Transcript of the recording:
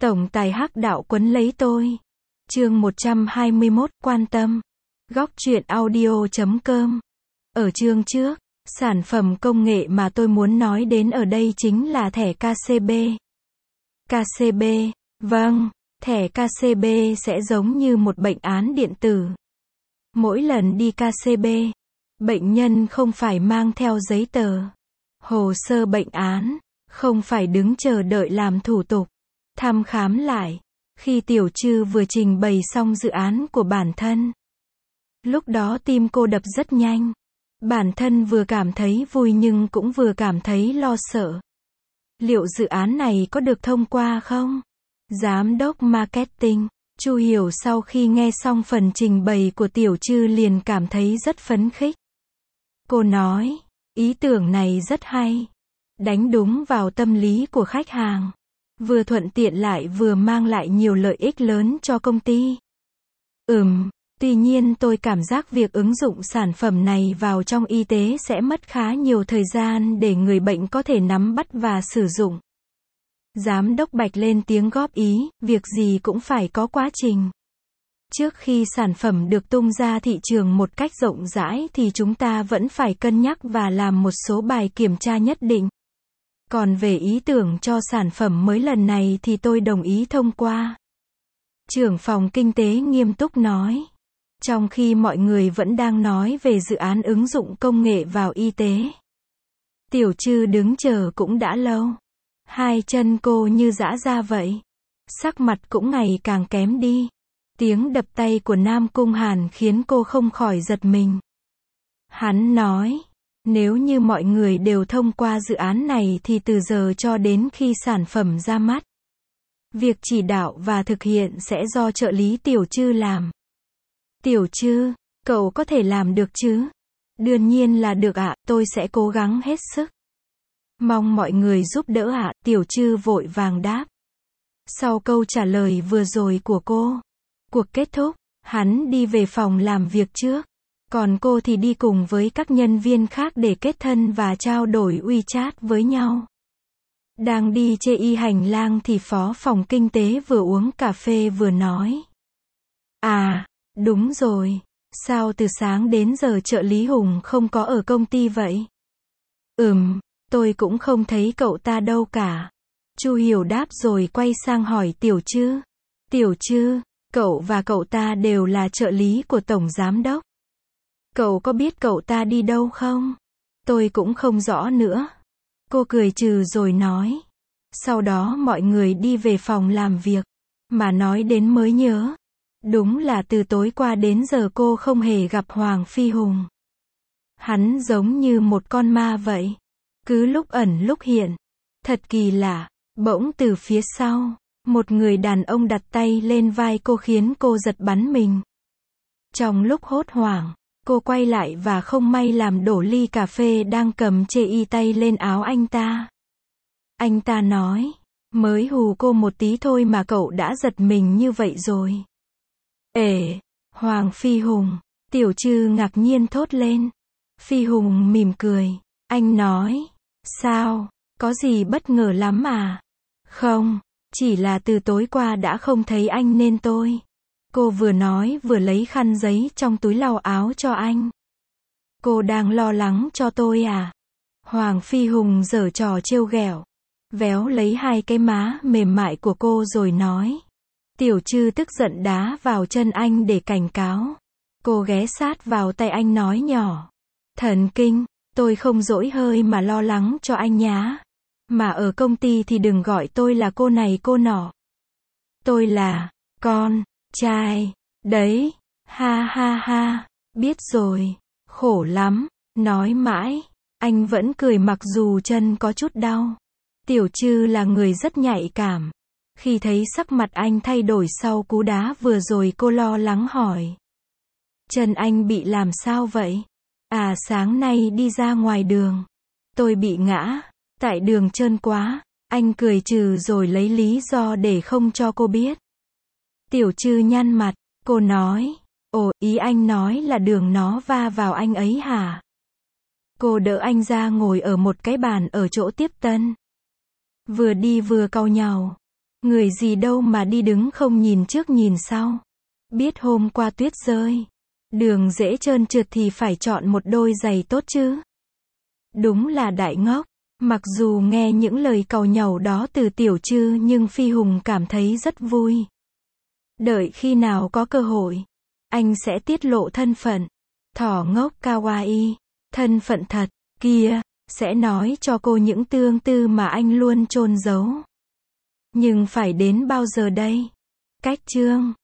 Tổng tài hắc đạo quấn lấy tôi. Chương 121, quan tâm. Góc truyện audio.com. Ở chương trước, sản phẩm công nghệ mà tôi muốn nói đến ở đây chính là thẻ KCB. KCB, vâng, thẻ KCB sẽ giống như một bệnh án điện tử. Mỗi lần đi KCB, bệnh nhân không phải mang theo giấy tờ, hồ sơ bệnh án, không phải đứng chờ đợi làm thủ tục, thăm khám lại. Khi Tiểu Trư vừa trình bày xong dự án của bản thân, lúc đó tim cô đập rất nhanh. Bản thân vừa cảm thấy vui nhưng cũng vừa cảm thấy lo sợ. Liệu dự án này có được thông qua không? Giám đốc marketing, Chu Hiểu sau khi nghe xong phần trình bày của Tiểu Trư liền cảm thấy rất phấn khích. Cô nói, ý tưởng này rất hay. Đánh đúng vào tâm lý của khách hàng. Vừa thuận tiện lại vừa mang lại nhiều lợi ích lớn cho công ty. Tuy nhiên tôi cảm giác việc ứng dụng sản phẩm này vào trong y tế sẽ mất khá nhiều thời gian để người bệnh có thể nắm bắt và sử dụng. Giám đốc Bạch lên tiếng góp ý, việc gì cũng phải có quá trình. Trước khi sản phẩm được tung ra thị trường một cách rộng rãi thì chúng ta vẫn phải cân nhắc và làm một số bài kiểm tra nhất định. Còn về ý tưởng cho sản phẩm mới lần này thì tôi đồng ý thông qua. Trưởng phòng kinh tế nghiêm túc nói. Trong khi mọi người vẫn đang nói về dự án ứng dụng công nghệ vào y tế, Tiểu Trư đứng chờ cũng đã lâu. Hai chân cô như giã ra vậy. Sắc mặt cũng ngày càng kém đi. Tiếng đập tay của Nam Cung Hàn khiến cô không khỏi giật mình. Hắn nói, nếu như mọi người đều thông qua dự án này thì từ giờ cho đến khi sản phẩm ra mắt, việc chỉ đạo và thực hiện sẽ do trợ lý Tiểu Trư làm. Tiểu Trư, cậu có thể làm được chứ? Đương nhiên là được ạ, tôi sẽ cố gắng hết sức. Mong mọi người giúp đỡ ạ, Tiểu Trư vội vàng đáp. Sau câu trả lời vừa rồi của cô, cuộc kết thúc, hắn đi về phòng làm việc trước. Còn cô thì đi cùng với các nhân viên khác để kết thân và trao đổi WeChat với nhau. Đang đi trên hành lang thì phó phòng kinh tế vừa uống cà phê vừa nói. À, đúng rồi, sao từ sáng đến giờ trợ lý Hùng không có ở công ty vậy? Tôi cũng không thấy cậu ta đâu cả. Chu Hiểu đáp rồi quay sang hỏi Tiểu Trư. Tiểu Trư, cậu và cậu ta đều là trợ lý của Tổng Giám đốc. Cậu có biết cậu ta đi đâu không? Tôi cũng không rõ nữa. Cô cười trừ rồi nói. Sau đó mọi người đi về phòng làm việc. Mà nói đến mới nhớ. Đúng là từ tối qua đến giờ cô không hề gặp Hoàng Phi Hùng. Hắn giống như một con ma vậy. Cứ lúc ẩn lúc hiện. Thật kỳ lạ. Bỗng từ phía sau, một người đàn ông đặt tay lên vai cô khiến cô giật bắn mình. Trong lúc hốt hoảng, cô quay lại và không may làm đổ ly cà phê đang cầm chê y tay lên áo anh ta. Anh ta nói, mới hù cô một tí thôi mà cậu đã giật mình như vậy rồi. Hoàng Phi Hùng, Tiểu Trư ngạc nhiên thốt lên. Phi Hùng mỉm cười, anh nói, sao, có gì bất ngờ lắm à? Không, chỉ là từ tối qua đã không thấy anh nên tôi. Cô vừa nói vừa lấy khăn giấy trong túi lau áo cho anh. Cô đang lo lắng cho tôi à? Hoàng Phi Hùng giở trò trêu ghẹo, véo lấy hai cái má mềm mại của cô rồi nói. Tiểu Trư tức giận đá vào chân anh để cảnh cáo. Cô ghé sát vào tay anh nói nhỏ. Thần kinh, tôi không dỗi hơi mà lo lắng cho anh nhá. Mà ở công ty thì đừng gọi tôi là cô này cô nọ. Tôi là con trai đấy. Ha ha ha, biết rồi, khổ lắm. Nói mãi, anh vẫn cười mặc dù chân có chút đau. Tiểu Trư là người rất nhạy cảm. Khi thấy sắc mặt anh thay đổi sau cú đá vừa rồi cô lo lắng hỏi. Chân anh bị làm sao vậy? À, sáng nay đi ra ngoài đường, tôi bị ngã. Tại đường trơn quá. Anh cười trừ rồi lấy lý do để không cho cô biết. Tiểu Trư nhăn mặt. Cô nói. Ồ, ý anh nói là đường nó va vào anh ấy hả? Cô đỡ anh ra ngồi ở một cái bàn ở chỗ tiếp tân. Vừa đi vừa cau nhàu. Người gì đâu mà đi đứng không nhìn trước nhìn sau. Biết hôm qua tuyết rơi. Đường dễ trơn trượt thì phải chọn một đôi giày tốt chứ. Đúng là đại ngốc. Mặc dù nghe những lời càu nhàu đó từ Tiểu Trư nhưng Phi Hùng cảm thấy rất vui. Đợi khi nào có cơ hội, anh sẽ tiết lộ thân phận. Thỏ ngốc kawaii. Thân phận thật, kia, sẽ nói cho cô những tương tư mà anh luôn chôn giấu. Nhưng phải đến bao giờ đây? Cách chương